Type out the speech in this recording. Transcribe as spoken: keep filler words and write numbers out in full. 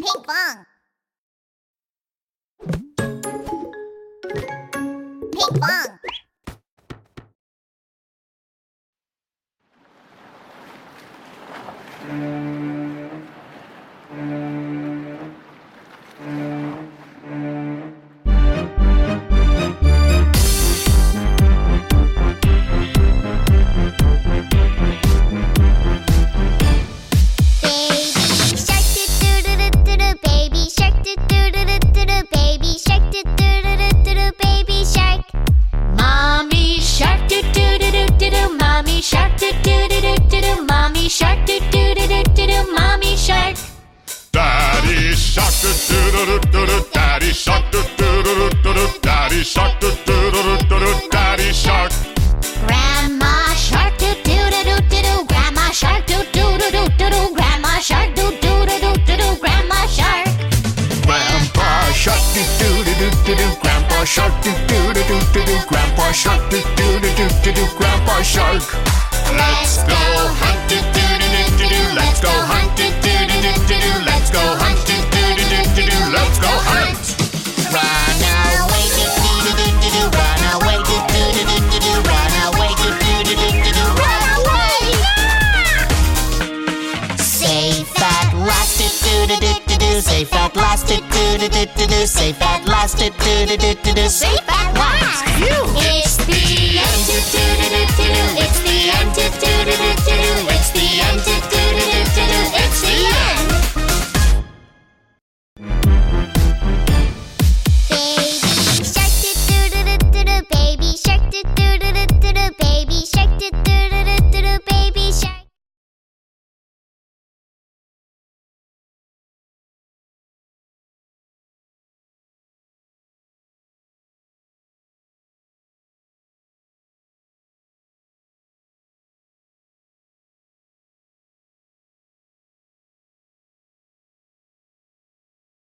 Ping pong. Ping pong. Shark, doo doo doo doo doo doo, mommy shark. Daddy shark, doo doo doo doo doo, daddy shark, doo doo doo doo doo, daddy shark, doo doo doo doo doo, daddy shark. Grandma shark, doo doo doo doo doo doo, grandma shark, doo doo doo doo doo doo, grandma shark, doo doo doo doo doo doo, grandma shark. Grandpa shark, doo doo doo doo doo doo, grandpa shark, doo doo doo doo doo doo, grandpa shark, doo doo doo doo doo doo, grandpa shark. Let's go hunt, doo doo doo doo doo doo. Let's go hunt, doo doo doo doo doo doo. Let's go hunt, doo doo doo doo doo doo. Let's go hunt. Run away, doo doo doo doo doo doo. Run away, doo doo doo doo doo doo. Run away, doo doo doo doo doo doo. Run away! Safe at last, doo doo doo doo doo doo. Safe at last, doo doo doo doo doo doo. Safe at last, doo doo doo doo doo doo. Safe at last. It's the end, doo doo doo doo doo doo. It's the end, doo doo doo doo doo. It's the end, doo doo.